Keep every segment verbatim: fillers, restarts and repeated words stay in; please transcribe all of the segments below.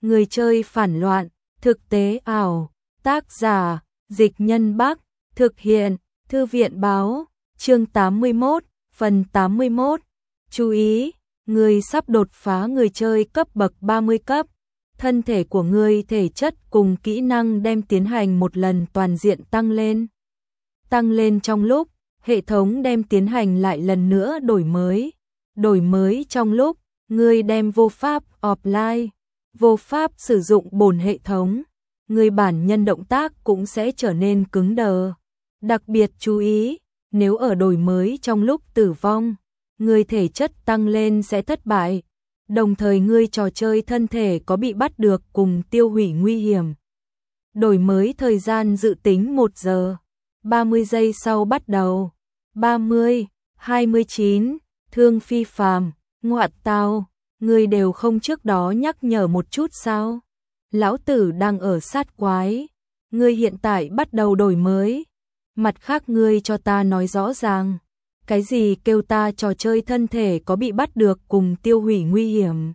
Người chơi phản loạn, thực tế ảo, tác giả, Dịch Nhân Bắc, thực hiện, Thư viện báo, chương tám mươi mốt, phần tám mươi mốt. Chú ý, người sắp đột phá người chơi cấp bậc ba mươi cấp. Thân thể của ngươi thể chất cùng kỹ năng đem tiến hành một lần toàn diện tăng lên. Tăng lên trong lúc, hệ thống đem tiến hành lại lần nữa đổi mới. Đổi mới trong lúc, ngươi đem vô pháp offline, vô pháp sử dụng bổn hệ thống. Người bản nhân động tác cũng sẽ trở nên cứng đờ. Đặc biệt chú ý, nếu ở đổi mới trong lúc tử vong, người thể chất tăng lên sẽ thất bại. Đồng thời ngươi trò chơi thân thể có bị bắt được cùng tiêu hủy nguy hiểm. Đổi mới thời gian dự tính một giờ, ba mươi giây sau bắt đầu. ba mươi, hai mươi chín, Thương Phi Phàm, ngoại tao, ngươi đều không trước đó nhắc nhở một chút sao? Lão tử đang ở sát quái, ngươi hiện tại bắt đầu đổi mới. Mặt khác ngươi cho ta nói rõ ràng. Cái gì kêu ta trò chơi thân thể có bị bắt được cùng tiêu hủy nguy hiểm?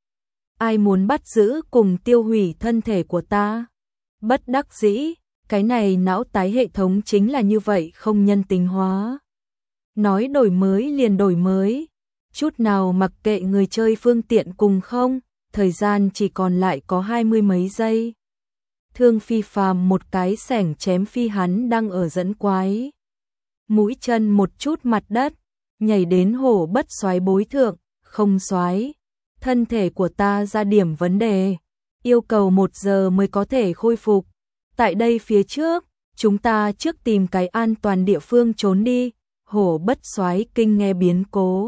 Ai muốn bắt giữ cùng tiêu hủy thân thể của ta? Bất đắc dĩ, cái này não tái hệ thống chính là như vậy không nhân tính hóa. Nói đổi mới liền đổi mới, chút nào mặc kệ người chơi phương tiện cùng không, thời gian chỉ còn lại có hai mươi mấy giây. Thương Phi Phàm một cái xẻng chém phi hắn đang ở dẫn quái. Mũi chân một chút mặt đất, nhảy đến hổ bất soái bối thượng, không soái. Thân thể của ta ra điểm vấn đề, yêu cầu một giờ mới có thể khôi phục. Tại đây phía trước, chúng ta trước tìm cái an toàn địa phương trốn đi. Hổ bất soái kinh nghe biến cố,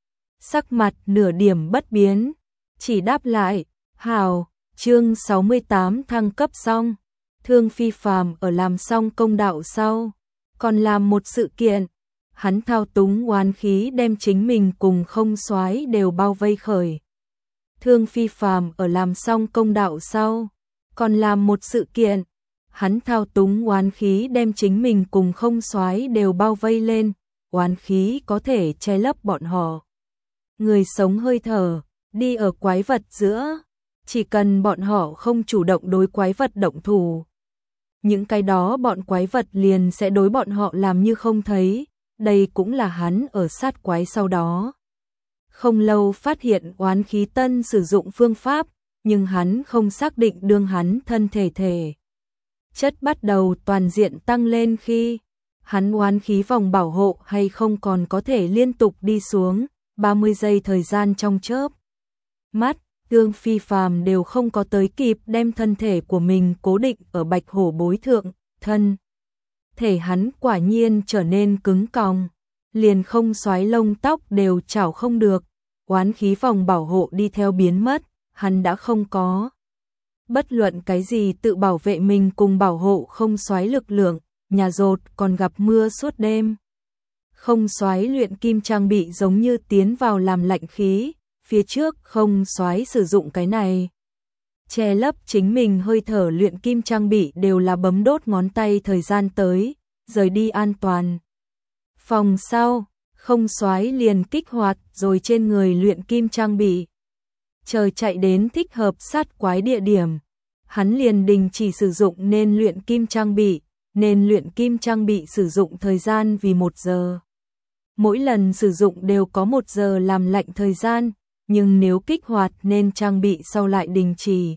sắc mặt nửa điểm bất biến, chỉ đáp lại, hào. Chương sáu mươi tám thăng cấp xong. Thương Phi Phàm ở làm xong công đạo sau, còn làm một sự kiện. Hắn thao túng oán khí đem chính mình cùng không soái đều bao vây khởi. Thương Phi Phàm ở làm xong công đạo sau, còn làm một sự kiện. Hắn thao túng oán khí đem chính mình cùng không soái đều bao vây lên. Oán khí có thể che lấp bọn họ. Người sống hơi thở, đi ở quái vật giữa. Chỉ cần bọn họ không chủ động đối quái vật động thủ, những cái đó bọn quái vật liền sẽ đối bọn họ làm như không thấy. Đây cũng là hắn ở sát quái sau đó không lâu phát hiện oán khí tân sử dụng phương pháp, nhưng hắn không xác định đương hắn thân thể thể chất bắt đầu toàn diện tăng lên khi hắn oán khí vòng bảo hộ hay không còn có thể liên tục đi xuống. Ba mươi giây thời gian trong chớp mắt, Thương Phi Phàm đều không có tới kịp đem thân thể của mình cố định ở bạch hổ bối thượng, thân thể hắn quả nhiên trở nên cứng còng, liền không xoái lông tóc đều chảo không được. Oán khí vòng bảo hộ đi theo biến mất, hắn đã không có bất luận cái gì tự bảo vệ mình cùng bảo hộ không xoái lực lượng. Nhà rột còn gặp mưa suốt đêm, không xoái luyện kim trang bị giống như tiến vào làm lạnh khí. Phía trước không soái sử dụng cái này che lấp chính mình hơi thở luyện kim trang bị đều là bấm đốt ngón tay thời gian tới, rời đi an toàn. Phòng sau, không soái liền kích hoạt rồi trên người luyện kim trang bị. Chờ chạy đến thích hợp sát quái địa điểm, hắn liền đình chỉ sử dụng nên luyện kim trang bị, nên luyện kim trang bị sử dụng thời gian vì một giờ. Mỗi lần sử dụng đều có một giờ làm lạnh thời gian. Nhưng nếu kích hoạt nên trang bị sau lại đình chỉ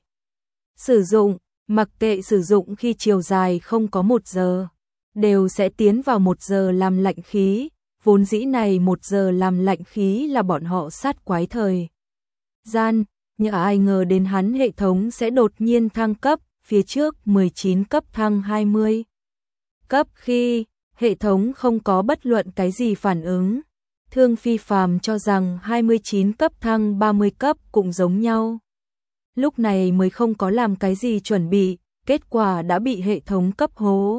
sử dụng, mặc kệ sử dụng khi chiều dài không có một giờ, đều sẽ tiến vào một giờ làm lạnh khí. Vốn dĩ này một giờ làm lạnh khí là bọn họ sát quái thời gian, nhưng ai ngờ đến hắn hệ thống sẽ đột nhiên thăng cấp, phía trước mười chín cấp thăng hai mươi cấp khi hệ thống không có bất luận cái gì phản ứng. Thương Phi Phàm cho rằng hai mươi chín cấp thăng ba mươi cấp cũng giống nhau. Lúc này mới không có làm cái gì chuẩn bị, kết quả đã bị hệ thống cấp hố.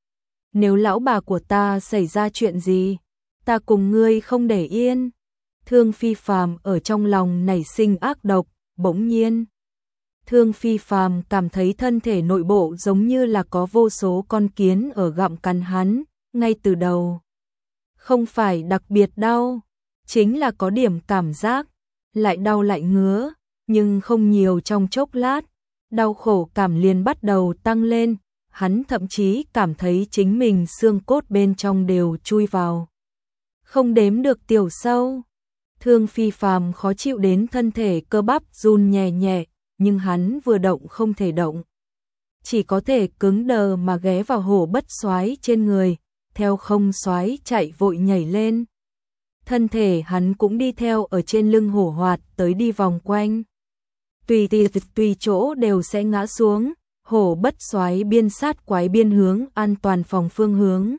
Nếu lão bà của ta xảy ra chuyện gì, ta cùng ngươi không để yên. Thương Phi Phàm ở trong lòng nảy sinh ác độc, bỗng nhiên. Thương Phi Phàm cảm thấy thân thể nội bộ giống như là có vô số con kiến ở gặm cắn hắn, ngay từ đầu. Không phải đặc biệt đau, chính là có điểm cảm giác, lại đau lại ngứa, nhưng không nhiều. Trong chốc lát, đau khổ cảm liền bắt đầu tăng lên, hắn thậm chí cảm thấy chính mình xương cốt bên trong đều chui vào không đếm được tiểu sâu. Thương phi phàm khó chịu đến thân thể cơ bắp run nhẹ nhẹ, nhưng hắn vừa động không thể động, chỉ có thể cứng đờ mà ghé vào hổ bất soái trên người, theo không soái chạy vội nhảy lên. Thân thể hắn cũng đi theo ở trên lưng hổ hoạt tới đi vòng quanh. Tùy tùy tùy chỗ đều sẽ ngã xuống, hổ bất soái biên sát quái biên hướng an toàn phòng phương hướng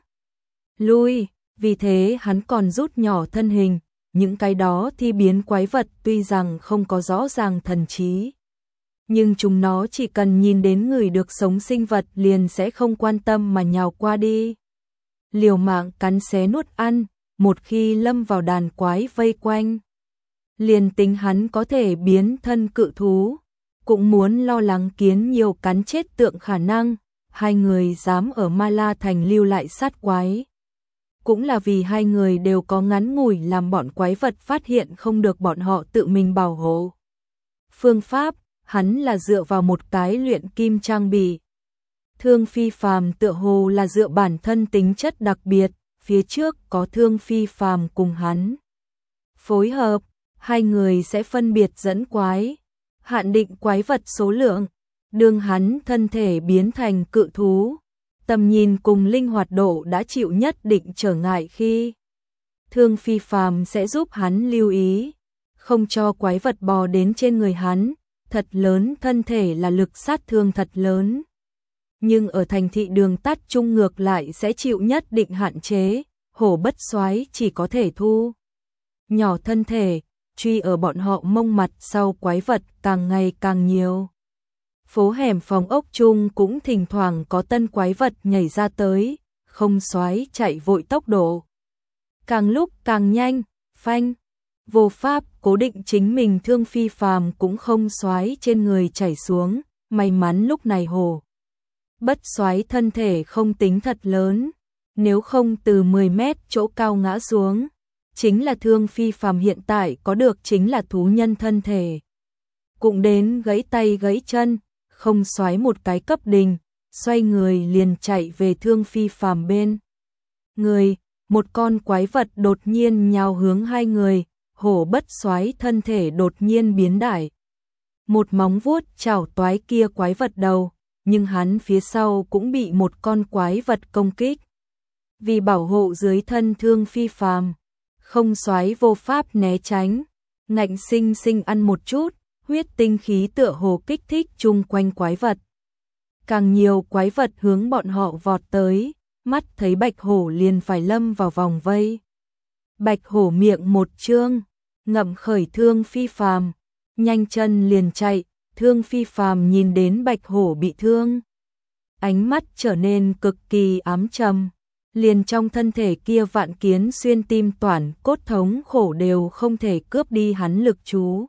lui, vì thế hắn còn rút nhỏ thân hình. Những cái đó thi biến quái vật tuy rằng không có rõ ràng thần trí, nhưng chúng nó chỉ cần nhìn đến người được sống sinh vật liền sẽ không quan tâm mà nhào qua đi, liều mạng cắn xé nuốt ăn. Một khi lâm vào đàn quái vây quanh, liền tính hắn có thể biến thân cự thú, cũng muốn lo lắng kiến nhiều cắn chết tượng khả năng. Hai người dám ở Ma La Thành lưu lại sát quái, cũng là vì hai người đều có ngắn ngủi làm bọn quái vật phát hiện không được bọn họ tự mình bảo hộ phương pháp. Hắn là dựa vào một cái luyện kim trang bị. Thương phi phàm tựa hồ là dựa bản thân tính chất đặc biệt, phía trước có thương phi phàm cùng hắn phối hợp, hai người sẽ phân biệt dẫn quái, hạn định quái vật số lượng. Đương hắn thân thể biến thành cự thú, tầm nhìn cùng linh hoạt độ đã chịu nhất định trở ngại khi thương phi phàm sẽ giúp hắn lưu ý, không cho quái vật bò đến trên người hắn. Thật lớn thân thể là lực sát thương thật lớn, nhưng ở thành thị đường tắt trung ngược lại sẽ chịu nhất định hạn chế. Hổ bất soái chỉ có thể thu nhỏ thân thể, truy ở bọn họ mông mặt sau quái vật càng ngày càng nhiều. Phố hẻm phòng ốc chung cũng thỉnh thoảng có tân quái vật nhảy ra tới, không soái chạy vội tốc độ càng lúc càng nhanh, phanh, vô pháp cố định chính mình. Thương phi phàm cũng không soái trên người chảy xuống, may mắn lúc này hổ bất soái thân thể không tính thật lớn, nếu không từ mười mét chỗ cao ngã xuống. Chính là thương phi phàm hiện tại có được chính là thú nhân thân thể, cũng đến gãy tay gãy chân, không soái một cái cấp đình, xoay người liền chạy về thương phi phàm bên người. Một con quái vật đột nhiên nhào hướng hai người, hổ bất soái thân thể đột nhiên biến đại, một móng vuốt chảo toái kia quái vật đầu, nhưng hắn phía sau cũng bị một con quái vật công kích. Vì bảo hộ dưới thân thương phi phàm, không soái vô pháp né tránh, ngạnh sinh sinh ăn một chút, huyết tinh khí tựa hồ kích thích chung quanh quái vật. Càng nhiều quái vật hướng bọn họ vọt tới, mắt thấy bạch hổ liền phải lâm vào vòng vây. Bạch hổ miệng một trương, ngậm khởi thương phi phàm, nhanh chân liền chạy. Thương phi phàm nhìn đến bạch hổ bị thương, ánh mắt trở nên cực kỳ ám trầm, liền trong thân thể kia vạn kiến xuyên tim toản cốt thống khổ đều không thể cướp đi hắn lực chú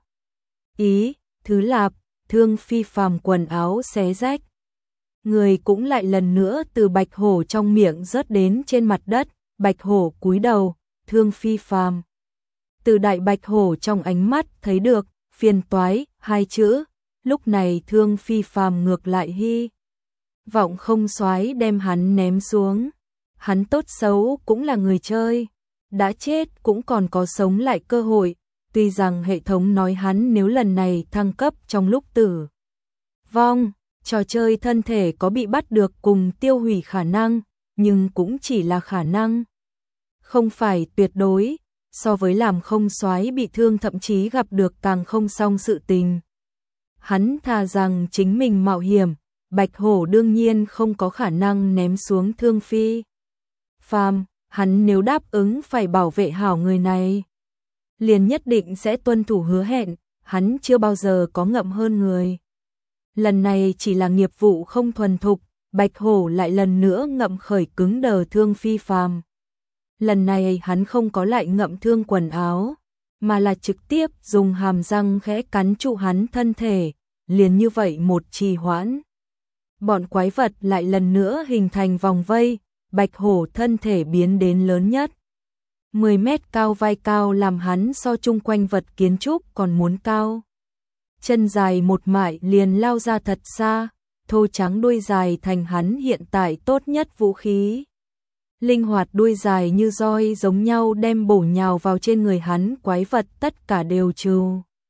ý. Thứ lạp, thương phi phàm quần áo xé rách, người cũng lại lần nữa từ bạch hổ trong miệng rớt đến trên mặt đất. Bạch hổ cúi đầu, thương phi phàm từ đại bạch hổ trong ánh mắt thấy được phiền toái hai chữ. Lúc này thương phi phàm ngược lại hy vọng không soái đem hắn ném xuống. Hắn tốt xấu cũng là người chơi, đã chết cũng còn có sống lại cơ hội. Tuy rằng hệ thống nói hắn nếu lần này thăng cấp trong lúc tử vong, trò chơi thân thể có bị bắt được cùng tiêu hủy khả năng, nhưng cũng chỉ là khả năng, không phải tuyệt đối. So với làm không soái bị thương thậm chí gặp được càng không xong sự tình, hắn thà rằng chính mình mạo hiểm. Bạch hổ đương nhiên không có khả năng ném xuống thương phi phàm, hắn nếu đáp ứng phải bảo vệ hảo người này, liền nhất định sẽ tuân thủ hứa hẹn. Hắn chưa bao giờ có ngậm hơn người, lần này chỉ là nghiệp vụ không thuần thục. Bạch hổ lại lần nữa ngậm khởi cứng đờ thương phi phàm, lần này hắn không có lại ngậm thương quần áo, mà là trực tiếp dùng hàm răng khẽ cắn trụ hắn thân thể. Liền như vậy một trì hoãn, bọn quái vật lại lần nữa hình thành vòng vây. Bạch hổ thân thể biến đến lớn nhất, mười mét cao vai cao, làm hắn so chung quanh vật kiến trúc còn muốn cao. chân dài một mại liền lao ra thật xa, thô trắng đuôi dài thành hắn hiện tại tốt nhất vũ khí. Linh hoạt đuôi dài như roi giống nhau đem bổ nhào vào trên người hắn, quái vật tất cả đều trừ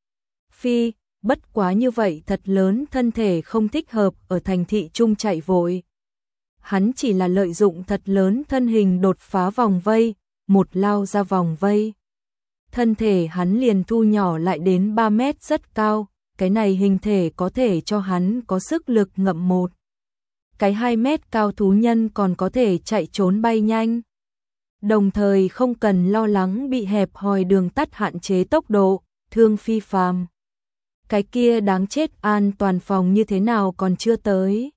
phi, bất quá như vậy thật lớn thân thể không thích hợp ở thành thị trung chạy vội. Hắn chỉ là lợi dụng thật lớn thân hình đột phá vòng vây, một lao ra vòng vây. Thân thể hắn liền thu nhỏ lại đến ba mét rất cao, cái này hình thể có thể cho hắn có sức lực ngậm một. Cái hai mét cao thú nhân còn có thể chạy trốn bay nhanh. Đồng thời không cần lo lắng bị hẹp hòi đường tắt hạn chế tốc độ, thương phi phàm. Cái kia đáng chết an toàn phòng như thế nào còn chưa tới.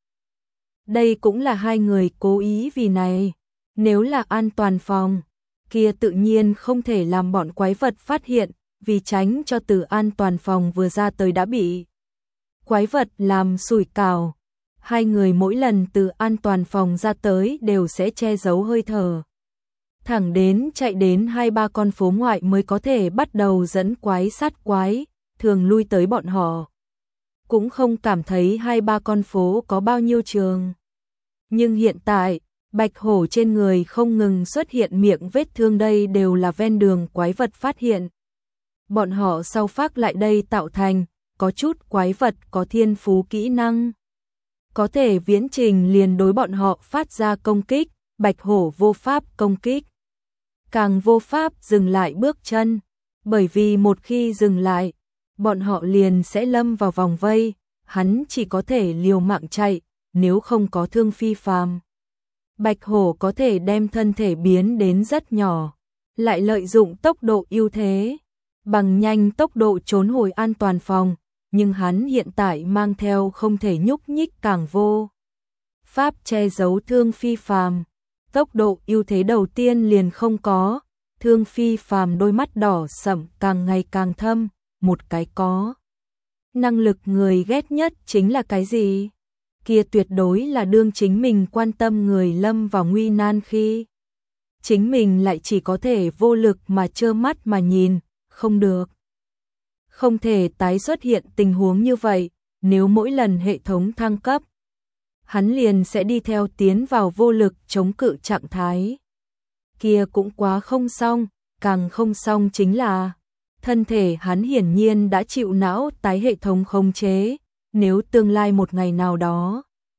Đây cũng là hai người cố ý vì này. Nếu là an toàn phòng, kia tự nhiên không thể làm bọn quái vật phát hiện, vì tránh cho từ an toàn phòng vừa ra tới đã bị quái vật làm sủi cảo. Hai người mỗi lần từ an toàn phòng ra tới đều sẽ che giấu hơi thở. Thẳng đến chạy đến hai ba con phố ngoại mới có thể bắt đầu dẫn quái sát quái, thường lui tới bọn họ. Cũng không cảm thấy hai ba con phố có bao nhiêu trường. Nhưng hiện tại, bạch hổ trên người không ngừng xuất hiện miệng vết thương, đây đều là ven đường quái vật phát hiện. Bọn họ sau phát lại đây tạo thành, có chút quái vật có thiên phú kỹ năng. Có thể viễn trình liền đối bọn họ phát ra công kích, bạch hổ vô pháp công kích. Càng vô pháp dừng lại bước chân, bởi vì một khi dừng lại, bọn họ liền sẽ lâm vào vòng vây, hắn chỉ có thể liều mạng chạy, nếu không có thương phi phàm. Bạch hổ có thể đem thân thể biến đến rất nhỏ, lại lợi dụng tốc độ ưu thế, bằng nhanh tốc độ trốn hồi an toàn phòng, nhưng hắn hiện tại mang theo không thể nhúc nhích càng vô pháp che giấu thương phi phàm. Tốc độ ưu thế đầu tiên liền không có, thương phi phàm đôi mắt đỏ sẫm càng ngày càng thâm, một cái có năng lực người ghét nhất chính là cái gì? Kia tuyệt đối là đương chính mình quan tâm người lâm vào nguy nan khi chính mình lại chỉ có thể vô lực mà trơ mắt mà nhìn, không được. Không thể tái xuất hiện tình huống như vậy, nếu mỗi lần hệ thống thăng cấp, hắn liền sẽ đi theo tiến vào vô lực chống cự trạng thái. Kia cũng quá không xong, càng không xong chính là thân thể hắn hiển nhiên đã chịu não tái hệ thống khống chế, nếu tương lai một ngày nào đó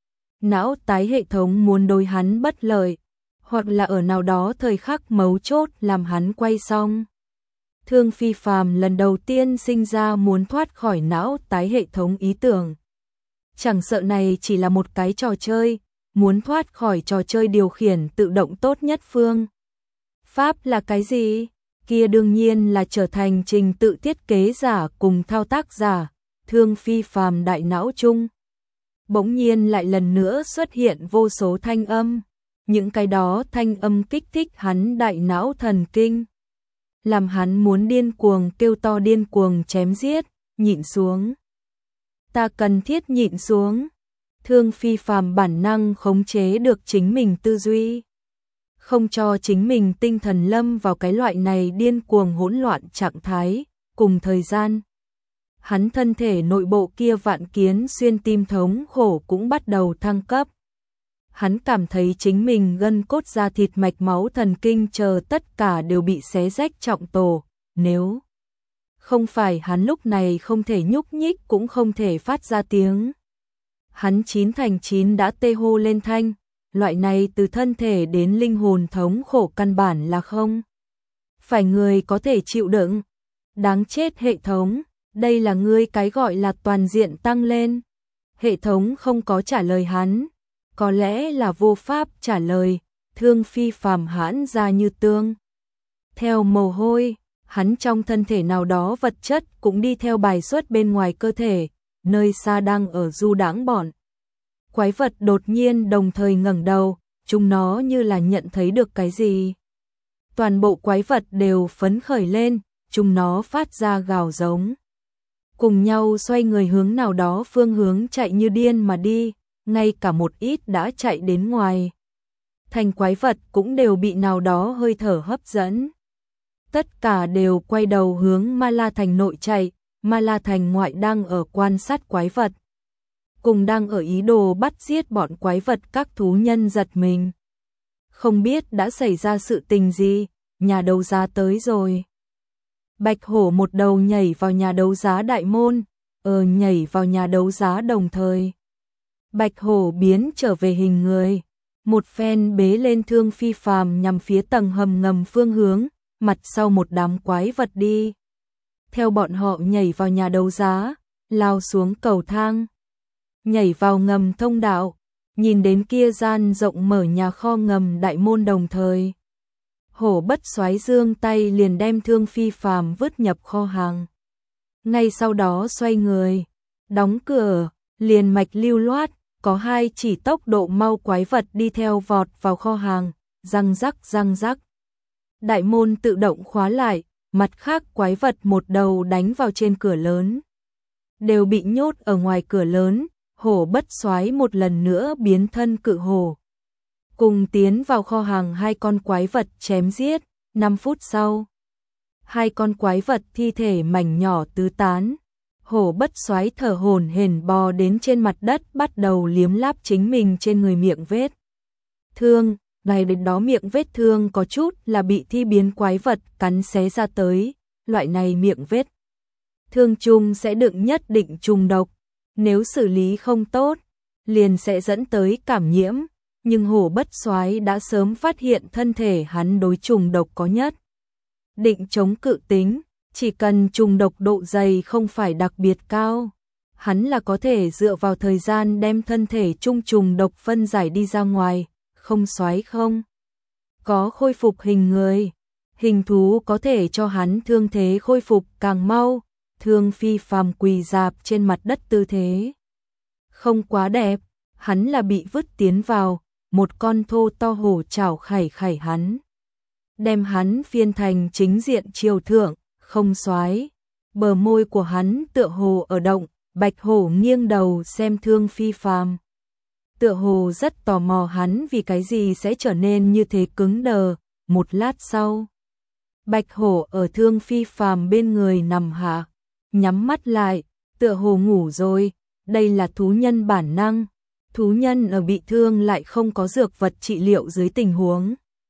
não tái hệ thống muốn đối hắn bất lợi, hoặc là ở nào đó thời khắc mấu chốt làm hắn quay xong. Thương phi phàm lần đầu tiên sinh ra muốn thoát khỏi não tái hệ thống ý tưởng. Chẳng sợ này chỉ là một cái trò chơi, muốn thoát khỏi trò chơi điều khiển tự động tốt nhất phương pháp là cái gì? Kia đương nhiên là trở thành trình tự thiết kế giả cùng thao tác giả. Thương phi phàm đại não chung bỗng nhiên lại lần nữa xuất hiện vô số thanh âm, những cái đó thanh âm kích thích hắn đại não thần kinh, làm hắn muốn điên cuồng kêu to, điên cuồng chém giết, nhịn xuống. Ta cần thiết nhịn xuống. Thương phi phàm bản năng khống chế được chính mình tư duy, không cho chính mình tinh thần lâm vào cái loại này điên cuồng hỗn loạn trạng thái. Cùng thời gian, hắn thân thể nội bộ kia vạn kiến xuyên tim thống khổ cũng bắt đầu thăng cấp. Hắn cảm thấy chính mình gân cốt da thịt mạch máu thần kinh chờ tất cả đều bị xé rách trọng tổ, nếu không phải hắn lúc này không thể nhúc nhích cũng không thể phát ra tiếng. Hắn chín thành chín đã tê hô lên thanh, loại này từ thân thể đến linh hồn thống khổ căn bản là không phải người có thể chịu đựng. Đáng chết hệ thống, đây là ngươi cái gọi là toàn diện tăng lên. Hệ thống không có trả lời hắn, có lẽ là vô pháp trả lời. Thương phi phàm hãn ra như tương theo mồ hôi, hắn trong thân thể nào đó vật chất cũng đi theo bài xuất bên ngoài cơ thể, nơi xa đang ở du đãng bọn quái vật đột nhiên đồng thời ngẩng đầu, chúng nó như là nhận thấy được cái gì. Toàn bộ quái vật đều phấn khởi lên, chúng nó phát ra gào giống, cùng nhau xoay người hướng nào đó phương hướng chạy như điên mà đi, ngay cả một ít đã chạy đến ngoài thành quái vật cũng đều bị nào đó hơi thở hấp dẫn. Tất cả đều quay đầu hướng Ma La thành nội chạy, Ma La Thành ngoại đang ở quan sát quái vật. Cùng đang ở ý đồ bắt giết bọn quái vật, các thú nhân giật mình. Không biết đã xảy ra sự tình gì, nhà đấu giá tới rồi. Bạch hổ một đầu nhảy vào nhà đấu giá đại môn, ờ nhảy vào nhà đấu giá đồng thời. Bạch hổ biến trở về hình người, một phen bế lên Thương Phi Phàm nhằm phía tầng hầm ngầm phương hướng, mặt sau một đám quái vật đi. Theo bọn họ nhảy vào nhà đấu giá, lao xuống cầu thang, nhảy vào ngầm thông đạo, nhìn đến kia gian rộng mở nhà kho ngầm đại môn đồng thời. Hổ Bất Soái giương tay liền đem Thương Phi Phàm vứt nhập kho hàng. Ngay sau đó xoay người, đóng cửa, liền mạch lưu loát, có hai chỉ tốc độ mau quái vật đi theo vọt vào kho hàng, răng rắc răng rắc. Đại môn tự động khóa lại, mặt khác quái vật một đầu đánh vào trên cửa lớn. Đều bị nhốt ở ngoài cửa lớn, Hổ Bất Soái một lần nữa biến thân cự hổ. Cùng tiến vào kho hàng hai con quái vật chém giết, năm phút sau. Hai con quái vật thi thể mảnh nhỏ tứ tán. Hổ Bất Soái thở hổn hển bò đến trên mặt đất, bắt đầu liếm láp chính mình trên người miệng vết thương. Ngày đến đó miệng vết thương có chút là bị thi biến quái vật cắn xé ra tới. Loại này miệng vết thương chung sẽ đựng nhất định trùng độc. Nếu xử lý không tốt, liền sẽ dẫn tới cảm nhiễm. Nhưng Hổ Bất Soái đã sớm phát hiện thân thể hắn đối trùng độc có nhất định chống cự tính, chỉ cần trùng độc độ dày không phải đặc biệt cao, hắn là có thể dựa vào thời gian đem thân thể trung trùng độc phân giải đi ra ngoài, không Soái không có khôi phục hình người, hình thú có thể cho hắn thương thế khôi phục càng mau. Thương Phi Phàm quỳ rạp trên mặt đất, tư thế không quá đẹp, hắn là bị vứt tiến vào, một con thô to hổ chảo khảy khảy hắn, đem hắn phiên thành chính diện triều thượng, không Soái. Bờ môi của hắn tựa hồ ở động, Bạch hổ nghiêng đầu xem Thương Phi Phàm, tựa hồ rất tò mò hắn vì cái gì sẽ trở nên như thế cứng đờ. Một lát sau, Bạch hổ ở Thương Phi Phàm bên người nằm hạ, nhắm mắt lại, tựa hồ ngủ rồi. Đây là thú nhân bản năng, thú nhân ở bị thương lại không có dược vật trị liệu dưới tình huống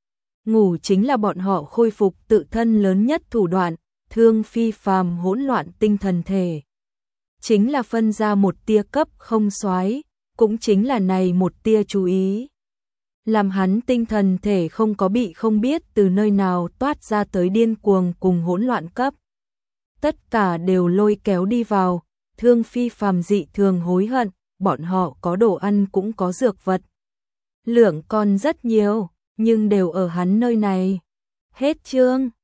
ngủ chính là bọn họ khôi phục tự thân lớn nhất thủ đoạn. Thương Phi Phàm hỗn loạn tinh thần thể, chính là phân ra một tia cấp không Soái, cũng chính là này một tia chú ý, làm hắn tinh thần thể không có bị không biết từ nơi nào toát ra tới điên cuồng cùng hỗn loạn cấp. Tất cả đều lôi kéo đi vào. Thương Phi Phàm dị thường hối hận, bọn họ có đồ ăn cũng có dược vật. Lượng còn rất nhiều, nhưng đều ở hắn nơi này. Hết chương.